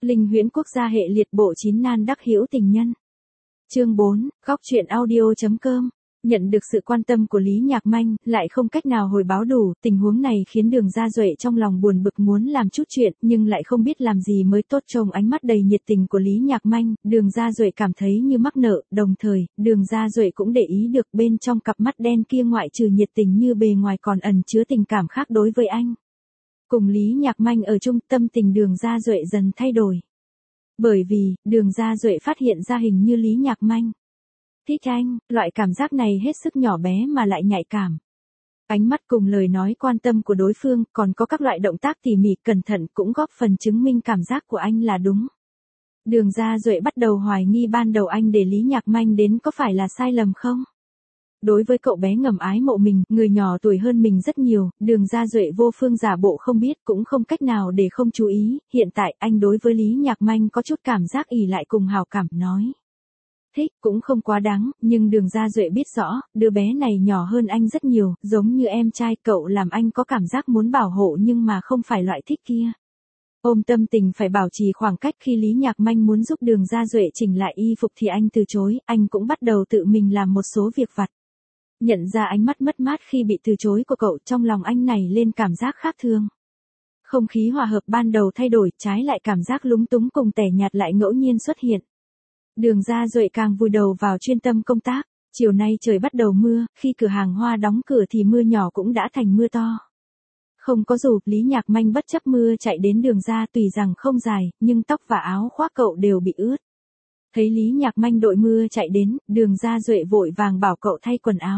Linh huyễn quốc gia hệ liệt bộ 9 nan đắc hữu tình nhân. Chương 4, góc truyện audio.com. Nhận được sự quan tâm của Lý Nhạc Manh, lại không cách nào hồi báo đủ, tình huống này khiến Đường Gia Duệ trong lòng buồn bực muốn làm chút chuyện, nhưng lại không biết làm gì mới tốt. Trông ánh mắt đầy nhiệt tình của Lý Nhạc Manh, Đường Gia Duệ cảm thấy như mắc nợ, đồng thời, Đường Gia Duệ cũng để ý được bên trong cặp mắt đen kia ngoại trừ nhiệt tình như bề ngoài còn ẩn chứa tình cảm khác đối với anh. Cùng Lý Nhạc Manh ở chung, tâm tình Đường Gia Duệ dần thay đổi. Bởi vì, Đường Gia Duệ phát hiện ra hình như Lý Nhạc Manh thích anh, loại cảm giác này hết sức nhỏ bé mà lại nhạy cảm. Ánh mắt cùng lời nói quan tâm của đối phương, còn có các loại động tác tỉ mỉ cẩn thận cũng góp phần chứng minh cảm giác của anh là đúng. Đường Gia Duệ bắt đầu hoài nghi ban đầu anh để Lý Nhạc Manh đến có phải là sai lầm không? Đối với cậu bé ngầm ái mộ mình, người nhỏ tuổi hơn mình rất nhiều, Đường Gia Duệ vô phương giả bộ không biết cũng không cách nào để không chú ý, hiện tại anh đối với Lý Nhạc Manh có chút cảm giác ỷ lại cùng hào cảm nói. Thích cũng không quá đáng, nhưng Đường Gia Duệ biết rõ, đứa bé này nhỏ hơn anh rất nhiều, giống như em trai cậu làm anh có cảm giác muốn bảo hộ nhưng mà không phải loại thích kia. Ôm tâm tình phải bảo trì khoảng cách khi Lý Nhạc Manh muốn giúp Đường Gia Duệ chỉnh lại y phục thì anh từ chối, anh cũng bắt đầu tự mình làm một số việc vặt. Nhận ra ánh mắt mất mát khi bị từ chối của cậu, trong lòng anh này lên cảm giác khác thường. Không khí hòa hợp ban đầu thay đổi, trái lại cảm giác lúng túng cùng tẻ nhạt lại ngẫu nhiên xuất hiện. Đường Gia Duệ càng vùi đầu vào chuyên tâm công tác, chiều nay trời bắt đầu mưa, khi cửa hàng hoa đóng cửa thì mưa nhỏ cũng đã thành mưa to. Không có dù, Lý Nhạc Manh bất chấp mưa chạy đến Đường Gia, tùy rằng không dài, nhưng tóc và áo khoác cậu đều bị ướt. Thấy Lý Nhạc Manh đội mưa chạy đến, Đường Gia Duệ vội vàng bảo cậu thay quần áo.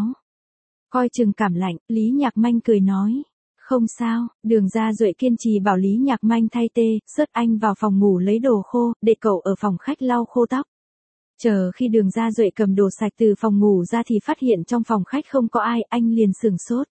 Coi chừng cảm lạnh, Lý Nhạc Manh cười nói. Không sao, Đường Gia Duệ kiên trì bảo Lý Nhạc Manh thay sớt anh vào phòng ngủ lấy đồ khô, để cậu ở phòng khách lau khô tóc. Chờ khi Đường Gia Duệ cầm đồ sạch từ phòng ngủ ra thì phát hiện trong phòng khách không có ai, anh liền sửng sốt.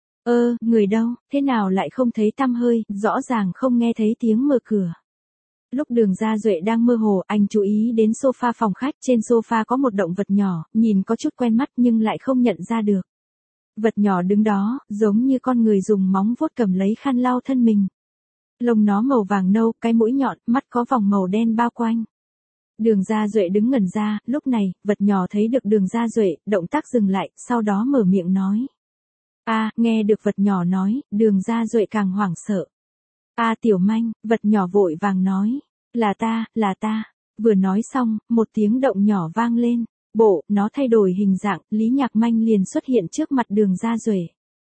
Người đâu, thế nào lại không thấy tăm hơi, rõ ràng không nghe thấy tiếng mở cửa. Lúc Đường Gia Duệ đang mơ hồ, anh chú ý đến sofa phòng khách, trên sofa có một động vật nhỏ, nhìn có chút quen mắt nhưng lại không nhận ra được. Vật nhỏ đứng đó, giống như con người dùng móng vuốt cầm lấy khăn lau thân mình. Lông nó màu vàng nâu, cái mũi nhọn, mắt có vòng màu đen bao quanh. Đường Gia Duệ đứng ngẩn ra, lúc này, vật nhỏ thấy được Đường Gia Duệ, động tác dừng lại, sau đó mở miệng nói. Nghe được vật nhỏ nói, Đường Gia Duệ càng hoảng sợ. Tiểu Manh, vật nhỏ vội vàng nói. Là ta. Vừa nói xong, một tiếng động nhỏ vang lên. Nó thay đổi hình dạng, Lý Nhạc Manh liền xuất hiện trước mặt Đường Gia Duệ.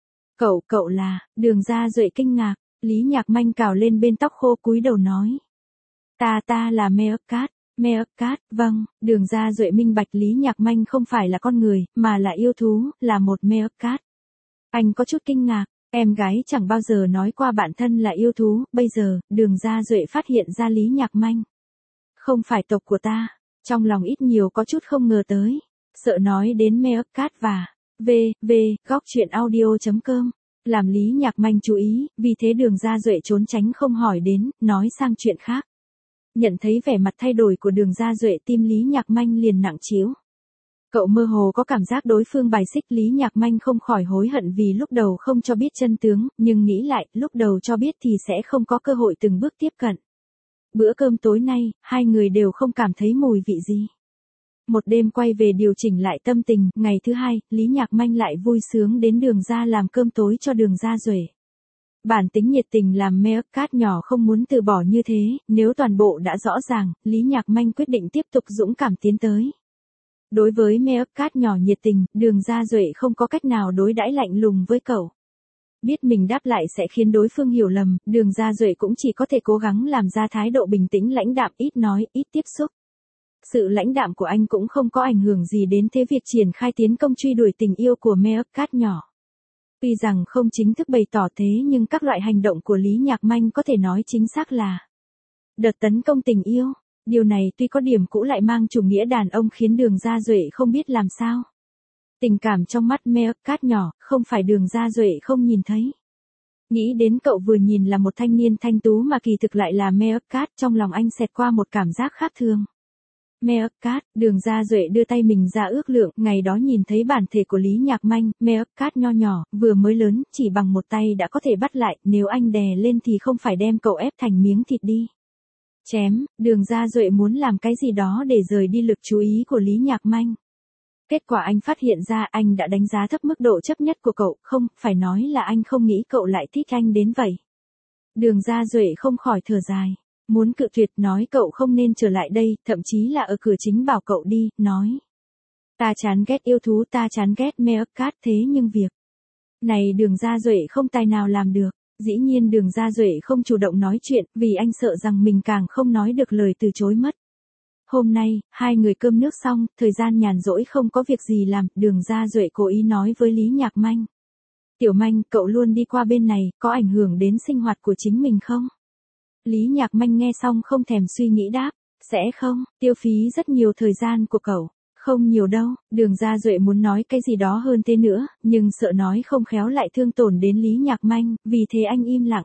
Cậu là, Đường Gia Duệ kinh ngạc, Lý Nhạc Manh cào lên bên tóc khô cúi đầu nói. Ta là Meerkat. Meerkat, vâng, Đường Gia Duệ minh bạch Lý Nhạc Manh không phải là con người, mà là yêu thú, là một Meerkat. Anh có chút kinh ngạc, em gái chẳng bao giờ nói qua bản thân là yêu thú, bây giờ, Đường Gia Duệ phát hiện ra Lý Nhạc Manh. Không phải tộc của ta, trong lòng ít nhiều có chút không ngờ tới, sợ nói đến Meerkat và góc truyện audio.com, làm Lý Nhạc Manh chú ý, vì thế Đường Gia Duệ trốn tránh không hỏi đến, nói sang chuyện khác. Nhận thấy vẻ mặt thay đổi của Đường Gia Duệ, tim Lý Nhạc Manh liền nặng trĩu. Cậu mơ hồ có cảm giác đối phương bài xích, Lý Nhạc Manh không khỏi hối hận vì lúc đầu không cho biết chân tướng, nhưng nghĩ lại, lúc đầu cho biết thì sẽ không có cơ hội từng bước tiếp cận. Bữa cơm tối nay, hai người đều không cảm thấy mùi vị gì. Một đêm quay về điều chỉnh lại tâm tình, ngày thứ hai, Lý Nhạc Manh lại vui sướng đến Đường Gia làm cơm tối cho Đường Gia Duệ. Bản tính nhiệt tình làm Meerkat nhỏ không muốn từ bỏ như thế, nếu toàn bộ đã rõ ràng, Lý Nhạc Manh quyết định tiếp tục dũng cảm tiến tới. Đối với Meerkat nhỏ nhiệt tình, Đường Gia Duệ không có cách nào đối đãi lạnh lùng với cậu. Biết mình đáp lại sẽ khiến đối phương hiểu lầm, Đường Gia Duệ cũng chỉ có thể cố gắng làm ra thái độ bình tĩnh lãnh đạm, ít nói, ít tiếp xúc. Sự lãnh đạm của anh cũng không có ảnh hưởng gì đến thế việc triển khai tiến công truy đuổi tình yêu của Meerkat nhỏ. Tuy rằng không chính thức bày tỏ thế nhưng các loại hành động của Lý Nhạc Manh có thể nói chính xác là đợt tấn công tình yêu. Điều này tuy có điểm cũ lại mang chủ nghĩa đàn ông khiến Đường Gia Duệ không biết làm sao. Tình cảm trong mắt Meerkat nhỏ, không phải Đường Gia Duệ không nhìn thấy. Nghĩ đến cậu vừa nhìn là một thanh niên thanh tú mà kỳ thực lại là Meerkat, trong lòng anh xẹt qua một cảm giác khác thường. Meerkat, Đường Gia Duệ đưa tay mình ra ước lượng, ngày đó nhìn thấy bản thể của Lý Nhạc Manh, Meerkat nho nhỏ, vừa mới lớn, chỉ bằng một tay đã có thể bắt lại, nếu anh đè lên thì không phải đem cậu ép thành miếng thịt đi. Chém, Đường Gia Duệ muốn làm cái gì đó để rời đi lực chú ý của Lý Nhạc Manh. Kết quả anh phát hiện ra anh đã đánh giá thấp mức độ chấp nhất của cậu, không, phải nói là anh không nghĩ cậu lại thích anh đến vậy. Đường Gia Duệ không khỏi thở dài. Muốn cự tuyệt nói cậu không nên trở lại đây, thậm chí là ở cửa chính bảo cậu đi, nói. Ta chán ghét yêu thú, ta chán ghét Meerkat, thế nhưng việc này Đường Gia Duệ không tài nào làm được. Dĩ nhiên Đường Gia Duệ không chủ động nói chuyện, vì anh sợ rằng mình càng không nói được lời từ chối mất. Hôm nay, hai người cơm nước xong, thời gian nhàn rỗi không có việc gì làm, Đường Gia Duệ cố ý nói với Lý Nhạc Manh. Tiểu Manh, cậu luôn đi qua bên này, có ảnh hưởng đến sinh hoạt của chính mình không? Lý Nhạc Manh nghe xong không thèm suy nghĩ đáp, sẽ không, tiêu phí rất nhiều thời gian của cậu. Không nhiều đâu, Đường Gia Duệ muốn nói cái gì đó hơn thế nữa, nhưng sợ nói không khéo lại thương tổn đến Lý Nhạc Manh, vì thế anh im lặng.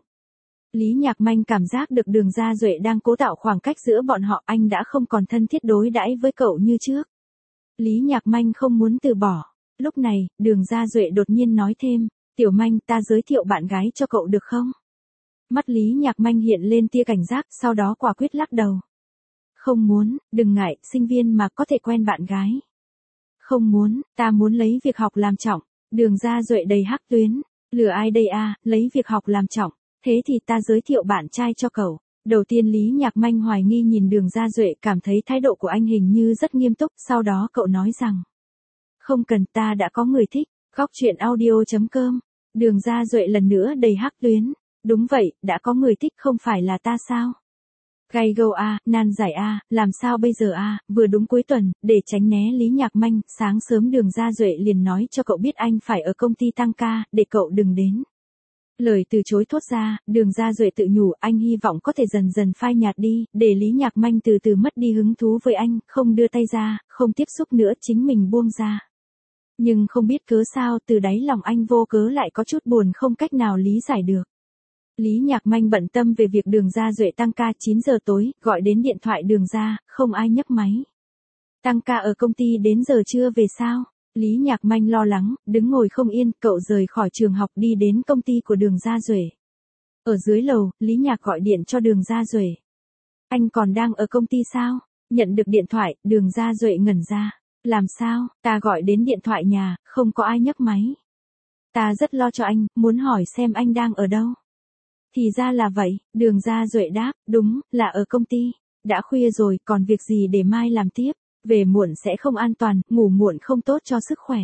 Lý Nhạc Manh cảm giác được Đường Gia Duệ đang cố tạo khoảng cách giữa bọn họ, anh đã không còn thân thiết đối đãi với cậu như trước. Lý Nhạc Manh không muốn từ bỏ. Lúc này, Đường Gia Duệ đột nhiên nói thêm, Tiểu Manh, ta giới thiệu bạn gái cho cậu được không? Mắt Lý Nhạc Manh hiện lên tia cảnh giác, sau đó quả quyết lắc đầu. Không muốn, đừng ngại, sinh viên mà có thể quen bạn gái. Không muốn, ta muốn lấy việc học làm trọng. Đường Gia Duệ đầy hắc tuyến. Lừa ai đây à, lấy việc học làm trọng. Thế thì ta giới thiệu bạn trai cho cậu. Đầu tiên Lý Nhạc Manh hoài nghi nhìn Đường Gia Duệ, cảm thấy thái độ của anh hình như rất nghiêm túc, sau đó cậu nói rằng. Không cần, ta đã có người thích. Góc chuyện audio.com. Đường Gia Duệ lần nữa đầy hắc tuyến. Đúng vậy, đã có người thích không phải là ta sao? Gay go a, nan giải a, làm sao bây giờ a, vừa đúng cuối tuần, để tránh né Lý Nhạc Manh, sáng sớm Đường Gia Duệ liền nói cho cậu biết anh phải ở công ty tăng ca, để cậu đừng đến. Lời từ chối thốt ra, Đường Gia Duệ tự nhủ anh hy vọng có thể dần dần phai nhạt đi, để Lý Nhạc Manh từ từ mất đi hứng thú với anh, không đưa tay ra, không tiếp xúc nữa, chính mình buông ra. Nhưng không biết cớ sao, từ đáy lòng anh vô cớ lại có chút buồn không cách nào lý giải được. Lý Nhạc Manh bận tâm về việc Đường Gia Duệ tăng ca 9 giờ tối, gọi đến điện thoại Đường Gia, không ai nhấc máy. Tăng ca ở công ty đến giờ trưa về sao? Lý Nhạc Manh lo lắng, đứng ngồi không yên, cậu rời khỏi trường học đi đến công ty của Đường Gia Duệ. Ở dưới lầu, Lý Nhạc gọi điện cho Đường Gia Duệ. Anh còn đang ở công ty sao? Nhận được điện thoại, Đường Gia Duệ ngẩn ra. Làm sao, ta gọi đến điện thoại nhà, không có ai nhấc máy. Ta rất lo cho anh, muốn hỏi xem anh đang ở đâu. Thì ra là vậy, Đường Gia Duệ đáp, đúng, là ở công ty. Đã khuya rồi, còn việc gì để mai làm tiếp. Về muộn sẽ không an toàn, ngủ muộn không tốt cho sức khỏe.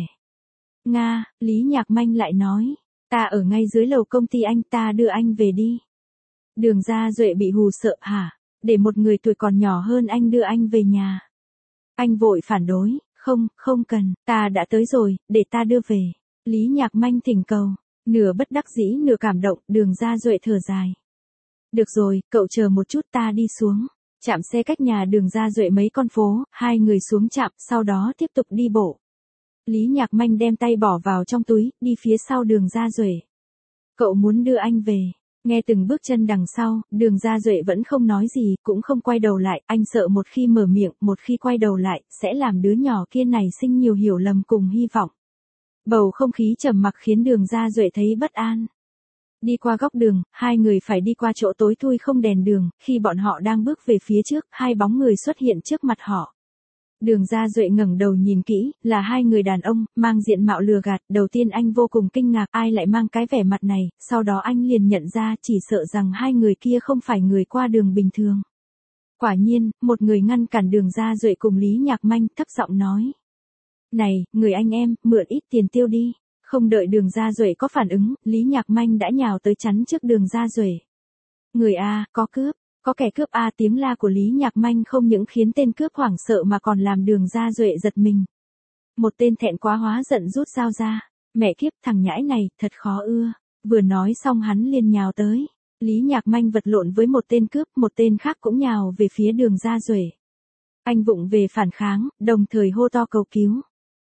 Nga, Lý Nhạc Manh lại nói, ta ở ngay dưới lầu công ty anh, ta đưa anh về đi. Đường Gia Duệ bị hù sợ, hả? Để một người tuổi còn nhỏ hơn anh đưa anh về nhà. Anh vội phản đối, không cần, ta đã tới rồi, để ta đưa về. Lý Nhạc Manh thỉnh cầu, nửa bất đắc dĩ nửa cảm động, Đường Gia Duệ thở dài. Được rồi, cậu chờ một chút, ta đi xuống. Trạm xe cách nhà Đường Gia Duệ mấy con phố, hai người xuống trạm, sau đó tiếp tục đi bộ. Lý Nhạc Manh đem tay bỏ vào trong túi, đi phía sau Đường Gia Duệ. Cậu muốn đưa anh về. Nghe từng bước chân đằng sau, Đường Gia Duệ vẫn không nói gì, cũng không quay đầu lại, anh sợ một khi mở miệng, một khi quay đầu lại, sẽ làm đứa nhỏ kia này sinh nhiều hiểu lầm cùng hy vọng. Bầu không khí trầm mặc khiến Đường Gia Duệ thấy bất an. Đi qua góc đường, hai người phải đi qua chỗ tối thui không đèn đường, khi bọn họ đang bước về phía trước, hai bóng người xuất hiện trước mặt họ. Đường Gia Duệ ngẩng đầu nhìn kỹ, là hai người đàn ông, mang diện mạo lừa gạt, đầu tiên anh vô cùng kinh ngạc, ai lại mang cái vẻ mặt này, sau đó anh liền nhận ra, chỉ sợ rằng hai người kia không phải người qua đường bình thường. Quả nhiên, một người ngăn cản Đường Gia Duệ cùng Lý Nhạc Manh, thấp giọng nói. Này, người anh em, mượn ít tiền tiêu đi. Không đợi Đường Gia Duệ có phản ứng, Lý Nhạc Manh đã nhào tới chắn trước Đường Gia Duệ. Người A, có cướp, có kẻ cướp A, tiếng la của Lý Nhạc Manh không những khiến tên cướp hoảng sợ mà còn làm Đường Gia Duệ giật mình. Một tên thẹn quá hóa giận rút dao ra. Mẹ kiếp, thằng nhãi này, thật khó ưa. Vừa nói xong hắn liền nhào tới. Lý Nhạc Manh vật lộn với một tên cướp, một tên khác cũng nhào về phía Đường Gia Duệ. Anh vụng về phản kháng, đồng thời hô to cầu cứu.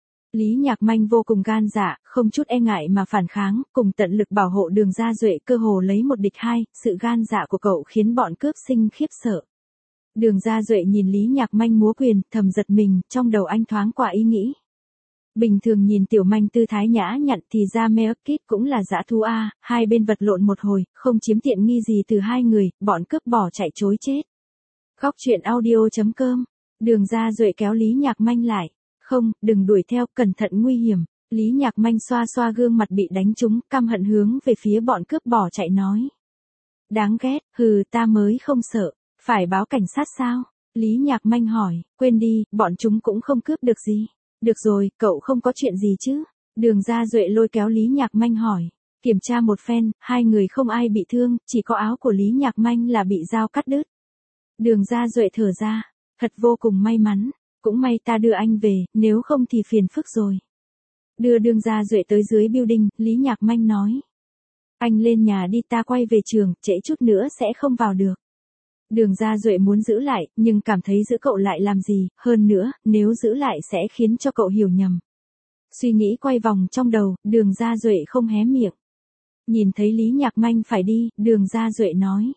Lý Nhạc Manh vô cùng gan dạ, không chút e ngại mà phản kháng, cùng tận lực bảo hộ Đường Gia Duệ, cơ hồ lấy một địch hai, sự gan dạ của cậu khiến bọn cướp sinh khiếp sợ. Đường Gia Duệ nhìn Lý Nhạc Manh múa quyền, thầm giật mình, trong đầu anh thoáng qua ý nghĩ. Bình thường nhìn Tiểu Manh tư thái nhã nhặn thì ra Meerkat cũng là dã thú A, hai bên vật lộn một hồi, không chiếm tiện nghi gì từ hai người, bọn cướp bỏ chạy trối chết. Khóc chuyện audio.com. Đường Gia Duệ kéo Lý Nhạc Manh lại. Không, đừng đuổi theo, cẩn thận nguy hiểm. Lý Nhạc Manh xoa xoa gương mặt bị đánh trúng, căm hận hướng về phía bọn cướp bỏ chạy nói. Đáng ghét, hừ, ta mới không sợ. Phải báo cảnh sát sao? Lý Nhạc Manh hỏi. Quên đi, bọn chúng cũng không cướp được gì. Được rồi, cậu không có chuyện gì chứ? Đường Gia Duệ lôi kéo Lý Nhạc Manh hỏi. Kiểm tra một phen, hai người không ai bị thương, chỉ có áo của Lý Nhạc Manh là bị dao cắt đứt. Đường Gia Duệ thở ra. Thật vô cùng may mắn. Cũng may ta đưa anh về, nếu không thì phiền phức rồi. Đưa Đường Gia Duệ tới dưới building, Lý Nhạc Manh nói. Anh lên nhà đi, ta quay về trường, trễ chút nữa sẽ không vào được. Đường Gia Duệ muốn giữ lại, nhưng cảm thấy giữ cậu lại làm gì, hơn nữa, nếu giữ lại sẽ khiến cho cậu hiểu nhầm. Suy nghĩ quay vòng trong đầu, Đường Gia Duệ không hé miệng. Nhìn thấy Lý Nhạc Manh phải đi, Đường Gia Duệ nói.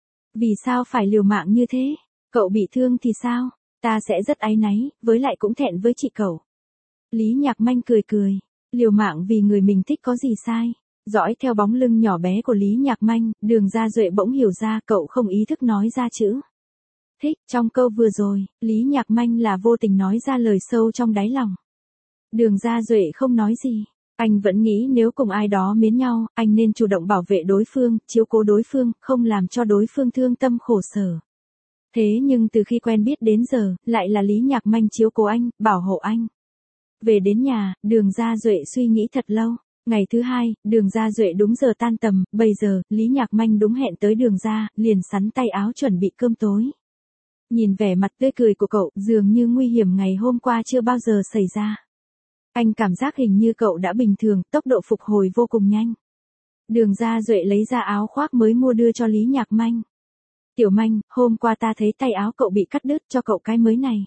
Vì sao phải liều mạng như thế? Cậu bị thương thì sao? Ta sẽ rất áy náy, với lại cũng thẹn với chị cậu. Lý Nhạc Manh cười cười. Liều mạng vì người mình thích có gì sai? Dõi theo bóng lưng nhỏ bé của Lý Nhạc Manh, Đường Gia Duệ bỗng hiểu ra cậu không ý thức nói ra chữ. Thích, trong câu vừa rồi, Lý Nhạc Manh là vô tình nói ra lời sâu trong đáy lòng. Đường Gia Duệ không nói gì. Anh vẫn nghĩ nếu cùng ai đó mến nhau, anh nên chủ động bảo vệ đối phương, chiếu cố đối phương, không làm cho đối phương thương tâm khổ sở. Thế nhưng từ khi quen biết đến giờ, lại là Lý Nhạc Manh chiếu cố anh, bảo hộ anh. Về đến nhà, Đường Gia Duệ suy nghĩ thật lâu. Ngày thứ hai, Đường Gia Duệ đúng giờ tan tầm, bây giờ, Lý Nhạc Manh đúng hẹn tới Đường Gia, liền sắn tay áo chuẩn bị cơm tối. Nhìn vẻ mặt tươi cười của cậu, dường như nguy hiểm ngày hôm qua chưa bao giờ xảy ra. Anh cảm giác hình như cậu đã bình thường, tốc độ phục hồi vô cùng nhanh. Đường Gia Duệ lấy ra áo khoác mới mua đưa cho Lý Nhạc Manh. Tiểu Manh, hôm qua ta thấy tay áo cậu bị cắt đứt, cho cậu cái mới này.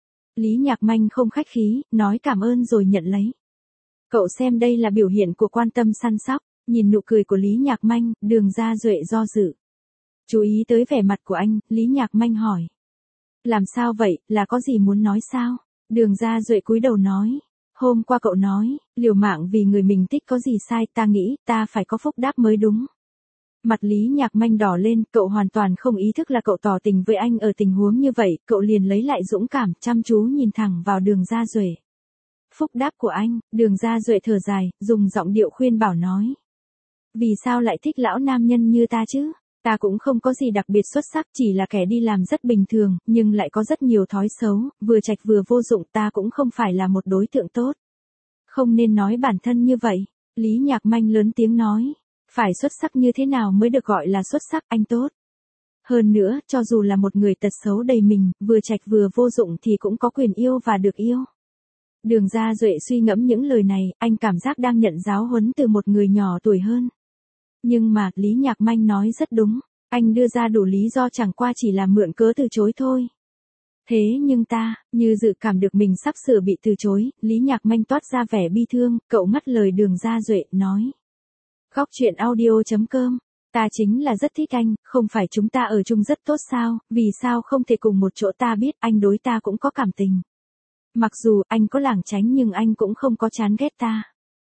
Lý Nhạc Manh không khách khí, nói cảm ơn rồi nhận lấy. Cậu xem đây là biểu hiện của quan tâm săn sóc. Nhìn nụ cười của Lý Nhạc Manh, Đường Gia Duệ do dự. Chú ý tới vẻ mặt của anh, Lý Nhạc Manh hỏi. Làm sao vậy, là có gì muốn nói sao? Đường Gia Duệ cúi đầu nói. Hôm qua cậu nói, liều mạng vì người mình thích có gì sai, ta nghĩ, ta phải có phúc đáp mới đúng. Mặt Lý Nhạc Manh đỏ lên, cậu hoàn toàn không ý thức là cậu tỏ tình với anh ở tình huống như vậy, cậu liền lấy lại dũng cảm, chăm chú nhìn thẳng vào Đường Gia Duệ. Phúc đáp của anh, Đường Gia Duệ thở dài, dùng giọng điệu khuyên bảo nói. Vì sao lại thích lão nam nhân như ta chứ? Ta cũng không có gì đặc biệt xuất sắc, chỉ là kẻ đi làm rất bình thường, nhưng lại có rất nhiều thói xấu, vừa trạch vừa vô dụng, ta cũng không phải là một đối tượng tốt. Không nên nói bản thân như vậy, Lý Nhạc Manh lớn tiếng nói. Phải xuất sắc như thế nào mới được gọi là xuất sắc, anh tốt. Hơn nữa, cho dù là một người tật xấu đầy mình, vừa trạch vừa vô dụng thì cũng có quyền yêu và được yêu. Đường Gia Duệ suy ngẫm những lời này, anh cảm giác đang nhận giáo huấn từ một người nhỏ tuổi hơn. Nhưng mà, Lý Nhạc Manh nói rất đúng, anh đưa ra đủ lý do chẳng qua chỉ là mượn cớ từ chối thôi. Thế nhưng ta, như dự cảm được mình sắp sửa bị từ chối, Lý Nhạc Manh toát ra vẻ bi thương, cậu ngắt lời Đường Gia Duệ, nói. Khóc chuyện audio.com. Ta chính là rất thích anh, không phải chúng ta ở chung rất tốt sao, vì sao không thể cùng một chỗ, ta biết anh đối ta cũng có cảm tình. Mặc dù anh có lảng tránh nhưng anh cũng không có chán ghét ta.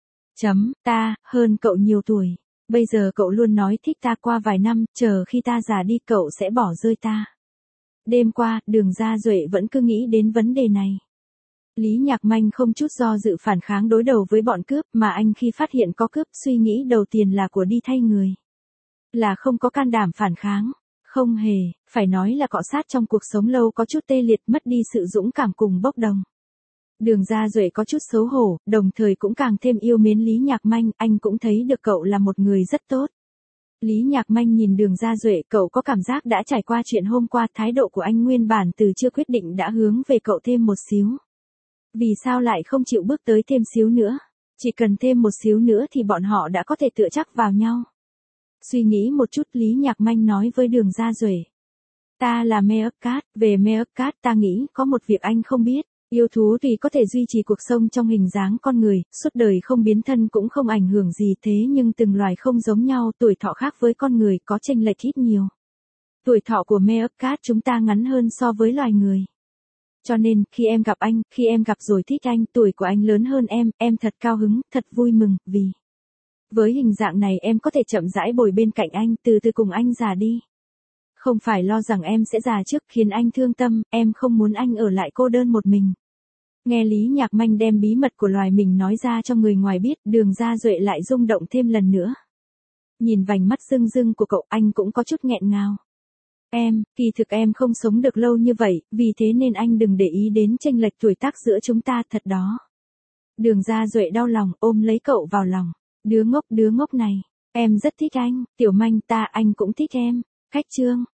Ta, hơn cậu nhiều tuổi. Bây giờ cậu luôn nói thích ta, qua vài năm, chờ khi ta già đi cậu sẽ bỏ rơi ta. Đêm qua, Đường Gia Duệ vẫn cứ nghĩ đến vấn đề này. Lý Nhạc Manh không chút do dự phản kháng đối đầu với bọn cướp, mà anh khi phát hiện có cướp, suy nghĩ đầu tiên là của đi thay người. Là không có can đảm phản kháng. Không hề, phải nói là cọ sát trong cuộc sống lâu có chút tê liệt, mất đi sự dũng cảm cùng bốc đồng. Đường Gia Duệ có chút xấu hổ, đồng thời cũng càng thêm yêu mến Lý Nhạc Manh, anh cũng thấy được cậu là một người rất tốt. Lý Nhạc Manh nhìn Đường Gia Duệ, cậu có cảm giác đã trải qua chuyện hôm qua, thái độ của anh nguyên bản từ chưa quyết định đã hướng về cậu thêm một xíu. Vì sao lại không chịu bước tới thêm xíu nữa? Chỉ cần thêm một xíu nữa thì bọn họ đã có thể tựa chắc vào nhau. Suy nghĩ một chút, Lý Nhạc Manh nói với Đường Gia Duệ. Ta là Meerkat, về Meerkat ta nghĩ có một việc anh không biết. Yêu thú thì có thể duy trì cuộc sống trong hình dáng con người, suốt đời không biến thân cũng không ảnh hưởng gì, thế nhưng từng loài không giống nhau, tuổi thọ khác với con người, có chênh lệch ít nhiều. Tuổi thọ của Meerkat chúng ta ngắn hơn so với loài người. Cho nên, khi em gặp anh, khi em gặp rồi thích anh, tuổi của anh lớn hơn em thật cao hứng, thật vui mừng, vì với hình dạng này em có thể chậm rãi bồi bên cạnh anh, từ từ cùng anh già đi. Không phải lo rằng em sẽ già trước khiến anh thương tâm, em không muốn anh ở lại cô đơn một mình. Nghe Lý Nhạc Manh đem bí mật của loài mình nói ra cho người ngoài biết, Đường Gia Duệ lại rung động thêm lần nữa. Nhìn vành mắt rưng rưng của cậu, anh cũng có chút nghẹn ngào. Kỳ thực em không sống được lâu như vậy, vì thế nên anh đừng để ý đến chênh lệch tuổi tác giữa chúng ta thật đó. Đường Gia Duệ đau lòng ôm lấy cậu vào lòng. Đứa ngốc này. Em rất thích anh, Tiểu Manh anh cũng thích em. Khách chương.